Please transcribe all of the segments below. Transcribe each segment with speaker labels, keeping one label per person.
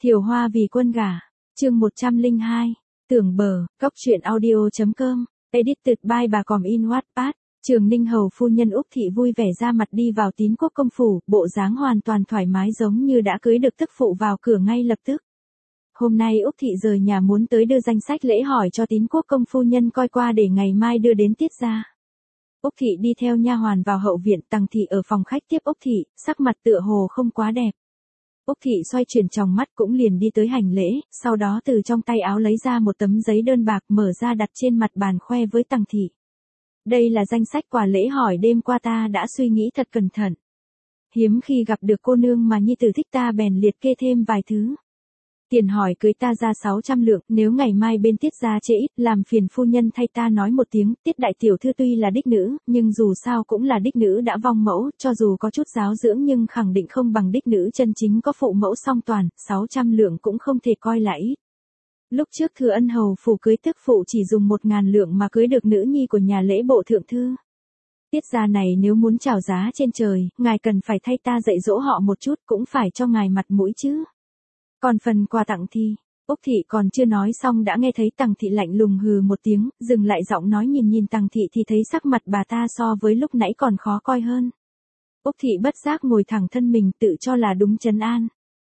Speaker 1: Thiều Hoa vì quân gả, chương 102, tưởng bờ, cóc truyện audio.com, edited by bà Còm in Wattpad. Trường Ninh hầu phu nhân Úc Thị vui vẻ ra mặt đi vào Tín Quốc công phủ, bộ dáng hoàn toàn thoải mái giống như đã cưới được tức phụ vào cửa ngay lập tức. Hôm nay Úc Thị rời nhà muốn tới đưa danh sách lễ hỏi cho Tín Quốc công phu nhân coi qua để ngày mai đưa đến tiết gia. Úc Thị đi theo nha hoàn vào hậu viện, Tằng Thị ở phòng khách tiếp Úc Thị, sắc mặt tựa hồ không quá đẹp. Úc Thị xoay chuyển tròng mắt cũng liền đi tới hành lễ, sau đó từ trong tay áo lấy ra một tấm giấy đơn bạc mở ra đặt trên mặt bàn khoe với Tằng Thị. Đây là danh sách quà lễ hỏi đêm qua ta đã suy nghĩ thật cẩn thận. Hiếm khi gặp được cô nương mà nhi tử thích ta bèn liệt kê thêm vài thứ. Tiền hỏi cưới ta ra 600 lượng, nếu ngày mai bên tiết gia trễ ít, làm phiền phu nhân thay ta nói một tiếng, tiết đại tiểu thư tuy là đích nữ, nhưng dù sao cũng là đích nữ đã vong mẫu, cho dù có chút giáo dưỡng nhưng khẳng định không bằng đích nữ chân chính có phụ mẫu song toàn, 600 lượng cũng không thể coi là ít. Lúc trước Thừa Ân hầu phủ cưới tức phụ chỉ dùng 1000 lượng mà cưới được nữ nhi của nhà lễ bộ thượng thư. Tiết gia này nếu muốn chào giá trên trời, ngài cần phải thay ta dạy dỗ họ một chút, cũng phải cho ngài mặt mũi chứ. Còn phần quà tặng thì, Úc Thị còn chưa nói xong đã nghe thấy Tằng Thị lạnh lùng hừ một tiếng, dừng lại giọng nói nhìn Tằng Thị thì thấy sắc mặt bà ta so với lúc nãy còn khó coi hơn. Úc Thị bất giác ngồi thẳng thân mình tự cho là đúng trấn an.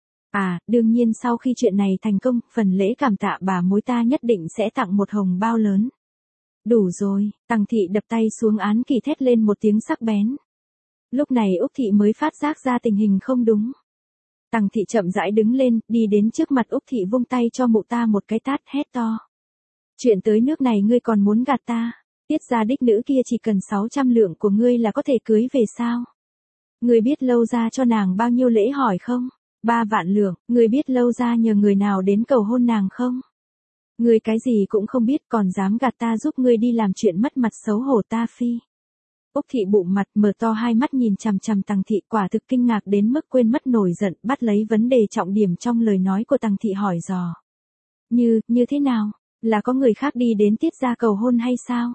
Speaker 1: À, đương nhiên sau khi chuyện này thành công, phần lễ cảm tạ bà mối ta nhất định sẽ tặng một hồng bao lớn. Đủ rồi, Tằng Thị đập tay xuống án kỷ thét lên một tiếng sắc bén. Lúc này Úc Thị mới phát giác ra tình hình không đúng. Tằng Thị chậm rãi đứng lên, đi đến trước mặt Úc Thị vung tay cho mụ ta một cái tát hét to. Chuyện tới nước này ngươi còn muốn gạt ta, tiết gia đích nữ kia chỉ cần 600 lượng của ngươi là có thể cưới về sao? Ngươi biết Lâu gia cho nàng bao nhiêu lễ hỏi không? 3 vạn lượng, ngươi biết Lâu gia nhờ người nào đến cầu hôn nàng không? Ngươi cái gì cũng không biết còn dám gạt ta giúp ngươi đi làm chuyện mất mặt xấu hổ ta phi. Úc Thị bụng mặt mở to hai mắt nhìn chằm chằm Tằng Thị, quả thực kinh ngạc đến mức quên mất nổi giận, bắt lấy vấn đề trọng điểm trong lời nói của Tằng Thị hỏi dò. Như thế nào? Là có người khác đi đến tiết gia cầu hôn hay sao?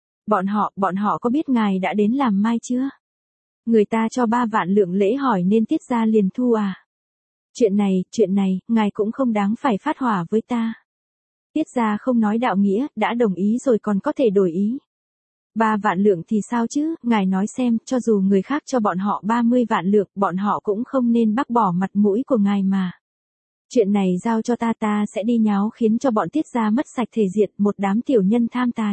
Speaker 1: Bọn họ có biết ngài đã đến làm mai chưa? Người ta cho 3 vạn lượng lễ hỏi nên tiết gia liền thu à? Chuyện này, ngài cũng không đáng phải phát hỏa với ta. Tiết gia không nói đạo nghĩa, đã đồng ý rồi còn có thể đổi ý. 3 vạn lượng thì sao chứ, ngài nói xem, cho dù người khác cho bọn họ 30 vạn lượng, bọn họ cũng không nên bác bỏ mặt mũi của ngài mà. Chuyện này giao cho ta sẽ đi nháo khiến cho bọn tiết gia mất sạch thể diện, một đám tiểu nhân tham tài.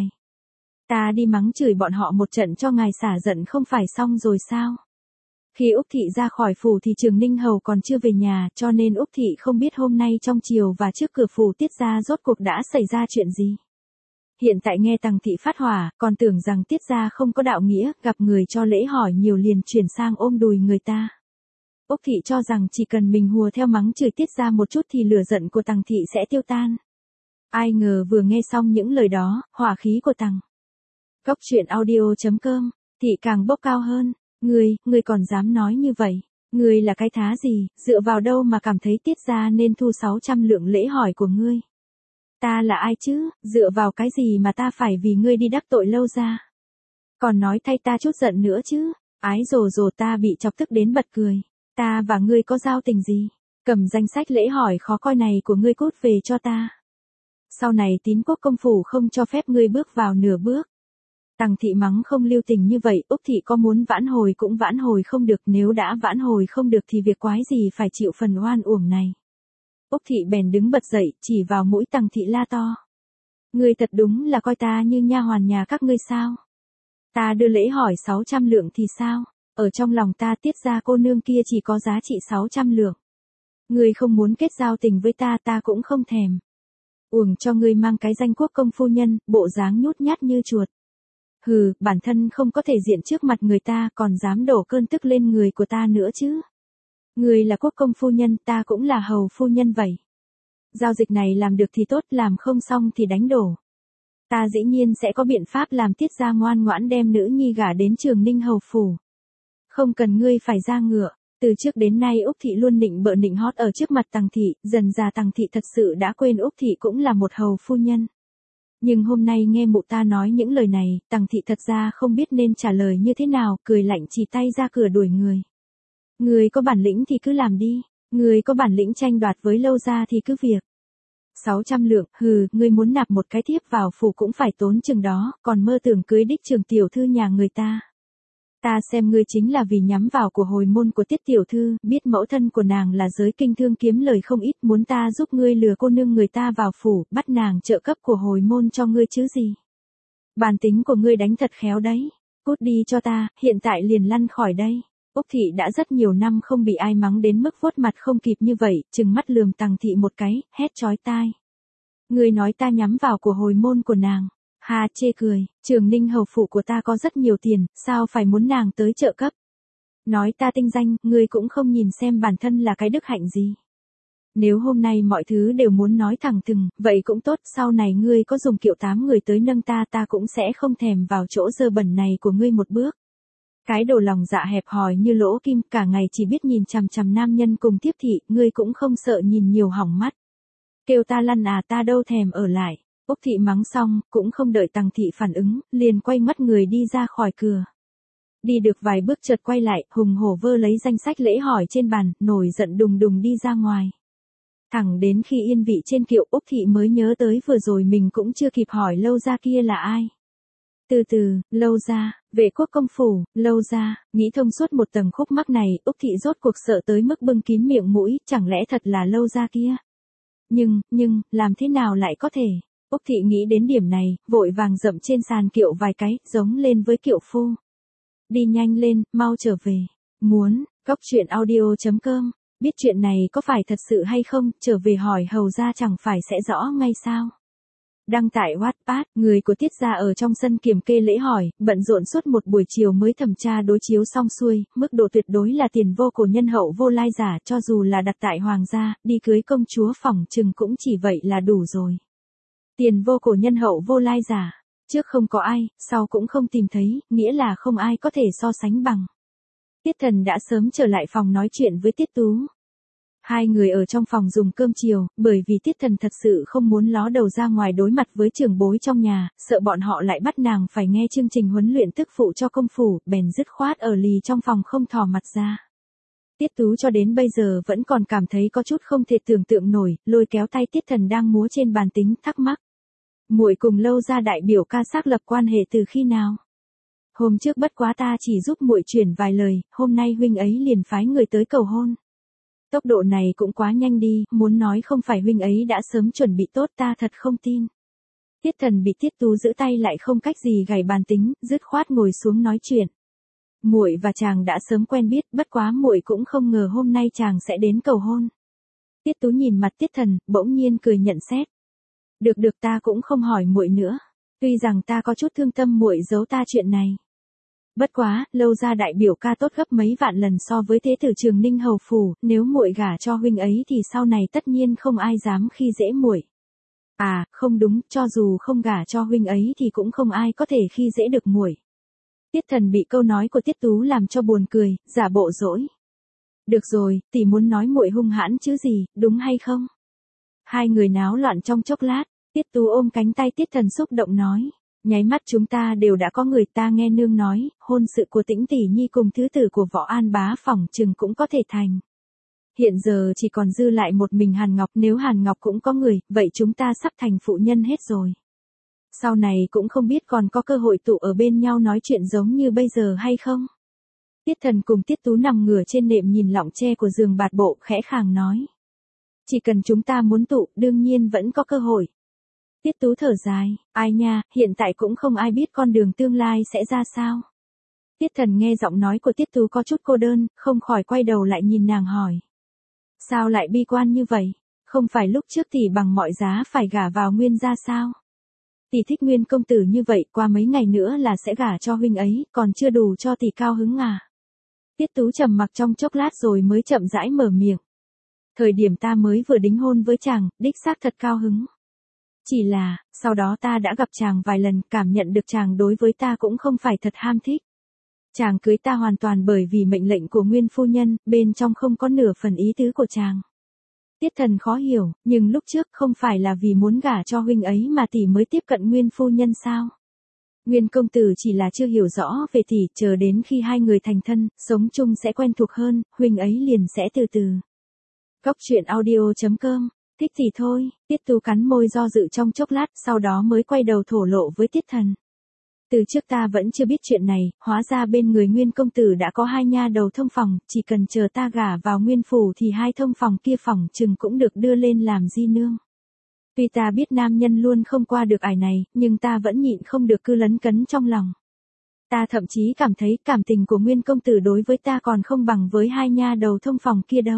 Speaker 1: Ta đi mắng chửi bọn họ một trận cho ngài xả giận không phải xong rồi sao? Khi Úc Thị ra khỏi phủ thì Trường Ninh hầu còn chưa về nhà, cho nên Úc Thị không biết hôm nay trong chiều và trước cửa phủ tiết gia rốt cuộc đã xảy ra chuyện gì. Hiện tại nghe Tằng Thị phát hỏa, còn tưởng rằng tiết gia không có đạo nghĩa, gặp người cho lễ hỏi nhiều liền chuyển sang ôm đùi người ta. Úc Thị cho rằng chỉ cần mình hùa theo mắng chửi tiết gia một chút thì lửa giận của Tằng Thị sẽ tiêu tan. Ai ngờ vừa nghe xong những lời đó, hỏa khí của Cóc truyện audio.com, Thị càng bốc cao hơn. Ngươi còn dám nói như vậy? Ngươi là cái thá gì, dựa vào đâu mà cảm thấy tiết gia nên thu 600 lượng lễ hỏi của ngươi? Ta là ai chứ, dựa vào cái gì mà ta phải vì ngươi đi đắc tội Lâu gia? Còn nói thay ta chút giận nữa chứ, ái rồ ta bị chọc tức đến bật cười. Ta và ngươi có giao tình gì? Cầm danh sách lễ hỏi khó coi này của ngươi cút về cho ta. Sau này Tín Quốc công phủ không cho phép ngươi bước vào nửa bước. Tằng Thị mắng không lưu tình như vậy, Úc Thị có muốn vãn hồi cũng vãn hồi không được, nếu đã vãn hồi không được thì việc quái gì phải chịu phần oan uổng này. Úc Thị bèn đứng bật dậy, chỉ vào mũi Tằng Thị la to. Ngươi thật đúng là coi ta như nha hoàn nhà các ngươi sao? Ta đưa lễ hỏi 600 lượng thì sao? Ở trong lòng ta tiết gia cô nương kia chỉ có giá trị 600 lượng. Ngươi không muốn kết giao tình với ta cũng không thèm. Uổng cho ngươi mang cái danh quốc công phu nhân, bộ dáng nhút nhát như chuột. Hừ, bản thân không có thể diện trước mặt người ta còn dám đổ cơn tức lên người của ta nữa chứ. Ngươi là quốc công phu nhân, ta cũng là hầu phu nhân vậy. Giao dịch này làm được thì tốt, làm không xong thì đánh đổ. Ta dĩ nhiên sẽ có biện pháp làm tiết gia ngoan ngoãn đem nữ nhi gả đến Trường Ninh hầu phủ. Không cần ngươi phải ra ngựa. Từ trước đến nay Úc Thị luôn nịnh bợ nịnh hót ở trước mặt Tằng Thị, dần già Tằng Thị thật sự đã quên Úc Thị cũng là một hầu phu nhân. Nhưng hôm nay nghe mụ ta nói những lời này, Tằng Thị thật ra không biết nên trả lời như thế nào, cười lạnh chỉ tay ra cửa đuổi người. Ngươi có bản lĩnh thì cứ làm đi, Ngươi có bản lĩnh tranh đoạt với Lâu gia thì cứ việc. 600 lượng, hừ, ngươi muốn nạp một cái thiếp vào phủ cũng phải tốn chừng đó, còn mơ tưởng cưới đích trường tiểu thư nhà người ta. Ta xem ngươi chính là vì nhắm vào của hồi môn của Tiết tiểu thư, biết mẫu thân của nàng là giới kinh thương kiếm lời không ít, muốn ta giúp ngươi lừa cô nương người ta vào phủ, bắt nàng trợ cấp của hồi môn cho ngươi chứ gì. Bản tính của ngươi đánh thật khéo đấy. Cút đi cho ta, hiện tại liền lăn khỏi đây. Úc Thị đã rất nhiều năm không bị ai mắng đến mức vuốt mặt không kịp như vậy, trừng mắt lườm Tằng Thị một cái, hét chói tai. Ngươi nói ta nhắm vào của hồi môn của nàng. Hà chê cười, Trường Ninh hầu phụ của ta có rất nhiều tiền, sao phải muốn nàng tới trợ cấp. Nói ta tinh danh, ngươi cũng không nhìn xem bản thân là cái đức hạnh gì. Nếu hôm nay mọi thứ đều muốn nói thẳng thừng, vậy cũng tốt, sau này ngươi có dùng kiệu 8 người tới nâng ta cũng sẽ không thèm vào chỗ dơ bẩn này của ngươi một bước. Cái đồ lòng dạ hẹp hòi như lỗ kim, cả ngày chỉ biết nhìn chằm chằm nam nhân cùng tiếp thị, ngươi cũng không sợ nhìn nhiều hỏng mắt. Kêu ta lăn à, ta đâu thèm ở lại. Úc Thị mắng xong, cũng không đợi Tằng Thị phản ứng, liền quay mất người đi ra khỏi cửa. Đi được vài bước chợt quay lại, hùng hổ vơ lấy danh sách lễ hỏi trên bàn, nổi giận đùng đùng đi ra ngoài. Thẳng đến khi yên vị trên kiệu, Úc Thị mới nhớ tới vừa rồi mình cũng chưa kịp hỏi Lâu gia kia là ai. Từ từ, Lâu gia, Vệ Quốc công phủ, Lâu gia, nghĩ thông suốt một tầng khúc mắc này, Úc Thị rốt cuộc sợ tới mức bưng kín miệng mũi, chẳng lẽ thật là Lâu gia kia. Nhưng, làm thế nào lại có thể? Úc Thị nghĩ đến điểm này, vội vàng dậm trên sàn kiệu vài cái, giống lên với kiệu phu. Đi nhanh lên, mau trở về. Muốn, coctruyện.audio.com. Biết chuyện này có phải thật sự hay không, trở về hỏi hầu ra chẳng phải sẽ rõ ngay sao. Đăng tải Wattpad, người của Tiết gia ở trong sân kiểm kê lễ hỏi, bận rộn suốt một buổi chiều mới thẩm tra đối chiếu xong xuôi, mức độ tuyệt đối là tiền vô cổ nhân hậu vô lai giả, cho dù là đặt tại hoàng gia, đi cưới công chúa phỏng chừng cũng chỉ vậy là đủ rồi. Tiền vô cổ nhân hậu vô lai giả, trước không có ai, sau cũng không tìm thấy, nghĩa là không ai có thể so sánh bằng. Tiết Thần đã sớm trở lại phòng nói chuyện với Tiết Tú. Hai người ở trong phòng dùng cơm chiều, bởi vì Tiết Thần thật sự không muốn ló đầu ra ngoài đối mặt với trưởng bối trong nhà, sợ bọn họ lại bắt nàng phải nghe chương trình huấn luyện tức phụ cho công phủ, bèn dứt khoát ở lì trong phòng không thò mặt ra. Tiết Tú cho đến bây giờ vẫn còn cảm thấy có chút không thể tưởng tượng nổi, lôi kéo tay Tiết Thần đang múa trên bàn tính, thắc mắc. Muội cùng Lâu gia đại biểu ca xác lập quan hệ từ khi nào? Hôm trước bất quá ta chỉ giúp muội chuyển vài lời, hôm nay huynh ấy liền phái người tới cầu hôn. Tốc độ này cũng quá nhanh đi, muốn nói không phải huynh ấy đã sớm chuẩn bị tốt ta thật không tin. Tiết Thần bị Tiết Tú giữ tay lại không cách gì gảy bàn tính, dứt khoát ngồi xuống nói chuyện. Muội và chàng đã sớm quen biết, bất quá muội cũng không ngờ hôm nay chàng sẽ đến cầu hôn. Tiết Tú nhìn mặt Tiết Thần, bỗng nhiên cười nhận xét. Được ta cũng không hỏi muội nữa. Tuy rằng ta có chút thương tâm muội giấu ta chuyện này. Bất quá, Lâu gia đại biểu ca tốt gấp mấy vạn lần so với thế tử Trường Ninh hầu phủ, nếu muội gả cho huynh ấy thì sau này tất nhiên không ai dám khi dễ muội. À, không đúng, cho dù không gả cho huynh ấy thì cũng không ai có thể khi dễ được muội. Tiết Thần bị câu nói của Tiết Tú làm cho buồn cười, giả bộ dỗi. Được rồi, tỷ muốn nói muội hung hãn chứ gì, đúng hay không? Hai người náo loạn trong chốc lát, Tiết Tú ôm cánh tay Tiết Thần xúc động nói. Nháy mắt chúng ta đều đã có người, ta nghe nương nói, hôn sự của Tĩnh tỷ nhi cùng thứ tử của Võ An bá phỏng chừng cũng có thể thành. Hiện giờ chỉ còn dư lại một mình Hàn Ngọc, nếu Hàn Ngọc cũng có người, vậy chúng ta sắp thành phụ nhân hết rồi. Sau này cũng không biết còn có cơ hội tụ ở bên nhau nói chuyện giống như bây giờ hay không. Tiết Thần cùng Tiết Tú nằm ngửa trên nệm nhìn lọng tre của giường bạt bộ, khẽ khàng nói. Chỉ cần chúng ta muốn tụ, đương nhiên vẫn có cơ hội. Tiết Tú thở dài, ai nha, hiện tại cũng không ai biết con đường tương lai sẽ ra sao. Tiết Thần nghe giọng nói của Tiết Tú có chút cô đơn, không khỏi quay đầu lại nhìn nàng hỏi. Sao lại bi quan như vậy? Không phải lúc trước tỷ bằng mọi giá phải gả vào Nguyên gia sao? Tỷ thích Nguyên công tử như vậy, qua mấy ngày nữa là sẽ gả cho huynh ấy, còn chưa đủ cho tỷ cao hứng à? Tiết Tú trầm mặc trong chốc lát rồi mới chậm rãi mở miệng. Thời điểm ta mới vừa đính hôn với chàng, đích xác thật cao hứng. Chỉ là, sau đó ta đã gặp chàng vài lần, cảm nhận được chàng đối với ta cũng không phải thật ham thích. Chàng cưới ta hoàn toàn bởi vì mệnh lệnh của Nguyên phu nhân, bên trong không có nửa phần ý tứ của chàng. Tiết Thần khó hiểu, nhưng lúc trước không phải là vì muốn gả cho huynh ấy mà tỷ mới tiếp cận Nguyên phu nhân sao? Nguyên công tử chỉ là chưa hiểu rõ về tỷ, chờ đến khi hai người thành thân, sống chung sẽ quen thuộc hơn, huynh ấy liền sẽ từ từ. Cốc truyện audio.com, thích thì thôi, Tiết Tú cắn môi do dự trong chốc lát, sau đó mới quay đầu thổ lộ với Tiết Thần. Từ trước ta vẫn chưa biết chuyện này, hóa ra bên người Nguyên công tử đã có hai nha đầu thông phòng, chỉ cần chờ ta gả vào Nguyên phủ thì hai thông phòng kia phòng chừng cũng được đưa lên làm di nương. Tuy ta biết nam nhân luôn không qua được ải này, nhưng ta vẫn nhịn không được cứ lấn cấn trong lòng. Ta thậm chí cảm thấy cảm tình của Nguyên công tử đối với ta còn không bằng với hai nha đầu thông phòng kia đâu.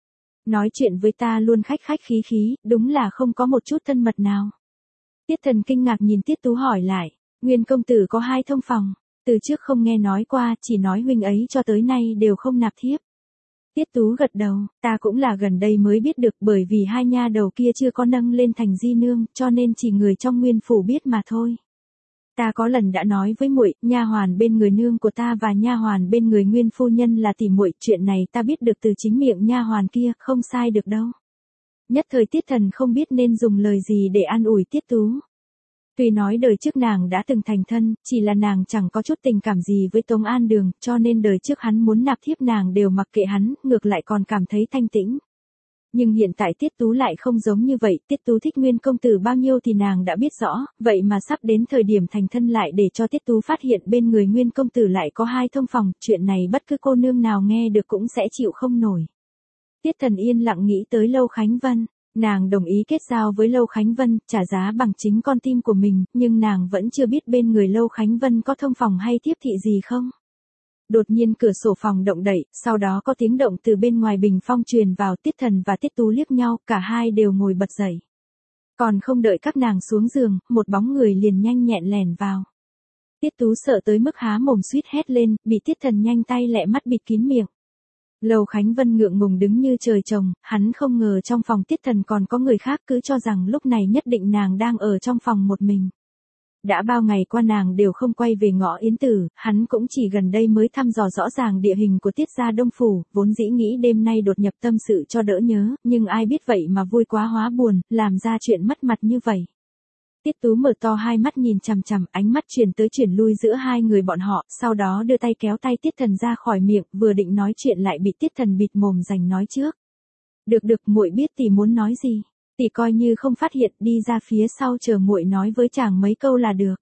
Speaker 1: Nói chuyện với ta luôn khách khách khí khí, đúng là không có một chút thân mật nào. Tiết Thần kinh ngạc nhìn Tiết Tú hỏi lại, Nguyên công tử có hai thông phòng, từ trước không nghe nói qua, chỉ nói huynh ấy cho tới nay đều không nạp thiếp. Tiết Tú gật đầu, ta cũng là gần đây mới biết được, bởi vì hai nha đầu kia chưa có nâng lên thành di nương, cho nên chỉ người trong Nguyên phủ biết mà thôi. Ta có lần đã nói với muội, nha hoàn bên người nương của ta và nha hoàn bên người Nguyên phu nhân là tỷ muội, chuyện này ta biết được từ chính miệng nha hoàn kia, không sai được đâu. Nhất thời Tiết Thần không biết nên dùng lời gì để an ủi Tiết Tú. Tuy nói đời trước nàng đã từng thành thân, chỉ là nàng chẳng có chút tình cảm gì với Tống An Đường, cho nên đời trước hắn muốn nạp thiếp nàng đều mặc kệ hắn, ngược lại còn cảm thấy thanh tĩnh. Nhưng hiện tại Tiết Tú lại không giống như vậy, Tiết Tú thích Nguyên công tử bao nhiêu thì nàng đã biết rõ, vậy mà sắp đến thời điểm thành thân lại để cho Tiết Tú phát hiện bên người Nguyên công tử lại có hai thông phòng, chuyện này bất cứ cô nương nào nghe được cũng sẽ chịu không nổi. Tiết Thần yên lặng nghĩ tới Lâu Khánh Vân. Nàng đồng ý kết giao với Lâu Khánh Vân, trả giá bằng chính con tim của mình, nhưng nàng vẫn chưa biết bên người Lâu Khánh Vân có thông phòng hay thiếp thị gì không. Đột nhiên cửa sổ phòng động đậy, sau đó có tiếng động từ bên ngoài bình phong truyền vào, Tiết Thần và Tiết Tú liếc nhau, cả hai đều ngồi bật dậy. Còn không đợi các nàng xuống giường, một bóng người liền nhanh nhẹn lèn vào. Tiết Tú sợ tới mức há mồm suýt hét lên, bị Tiết Thần nhanh tay lẹ mắt bịt kín miệng. Lâu Khánh Vân ngượng ngùng đứng như trời trồng, hắn không ngờ trong phòng Tiết Thần còn có người khác, cứ cho rằng lúc này nhất định nàng đang ở trong phòng một mình. Đã bao ngày qua nàng đều không quay về Ngõ Yến Tử, hắn cũng chỉ gần đây mới thăm dò rõ ràng địa hình của Tiết gia Đông Phủ, vốn dĩ nghĩ đêm nay đột nhập tâm sự cho đỡ nhớ, nhưng ai biết vậy mà vui quá hóa buồn, làm ra chuyện mất mặt như vậy. Tiết Tú mở to hai mắt nhìn chằm chằm, ánh mắt chuyển tới chuyển lui giữa hai người bọn họ, sau đó đưa tay kéo tay Tiết Thần ra khỏi miệng, vừa định nói chuyện lại bị Tiết Thần bịt mồm giành nói trước. Được, muội biết tỷ muốn nói gì, tỷ coi như không phát hiện, đi ra phía sau chờ muội nói với chàng mấy câu là được.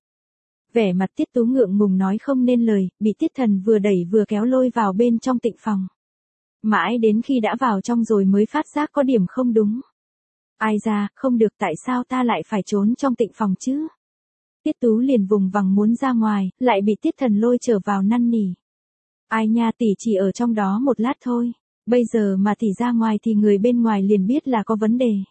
Speaker 1: Vẻ mặt Tiết Tú ngượng ngùng nói không nên lời, bị Tiết Thần vừa đẩy vừa kéo lôi vào bên trong tịnh phòng. Mãi đến khi đã vào trong rồi mới phát giác có điểm không đúng. Ai ra, không được, tại sao ta lại phải trốn trong tịnh phòng chứ? Tiết Tú liền vùng vằng muốn ra ngoài, lại bị Tiết Thần lôi trở vào năn nỉ. Ai nha, tỷ chỉ ở trong đó một lát thôi, bây giờ mà tỷ ra ngoài thì người bên ngoài liền biết là có vấn đề.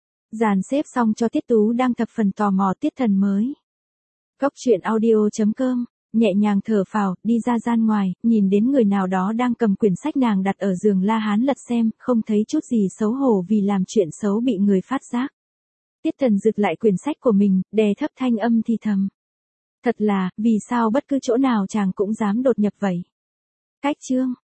Speaker 1: Dàn xếp xong cho Tiết Tú đang thập phần tò mò, Tiết Thần mới. Cốc truyện audio.com, nhẹ nhàng thở phào, đi ra gian ngoài, nhìn đến người nào đó đang cầm quyển sách nàng đặt ở giường La Hán lật xem, không thấy chút gì xấu hổ vì làm chuyện xấu bị người phát giác. Tiết Thần giựt lại quyển sách của mình, đè thấp thanh âm thì thầm. Thật là, vì sao bất cứ chỗ nào chàng cũng dám đột nhập vậy? Cách chương.